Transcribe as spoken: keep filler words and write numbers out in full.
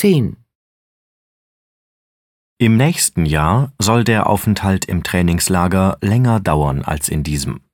zehn. Im nächsten Jahr soll der Aufenthalt im Trainingslager länger dauern als in diesem.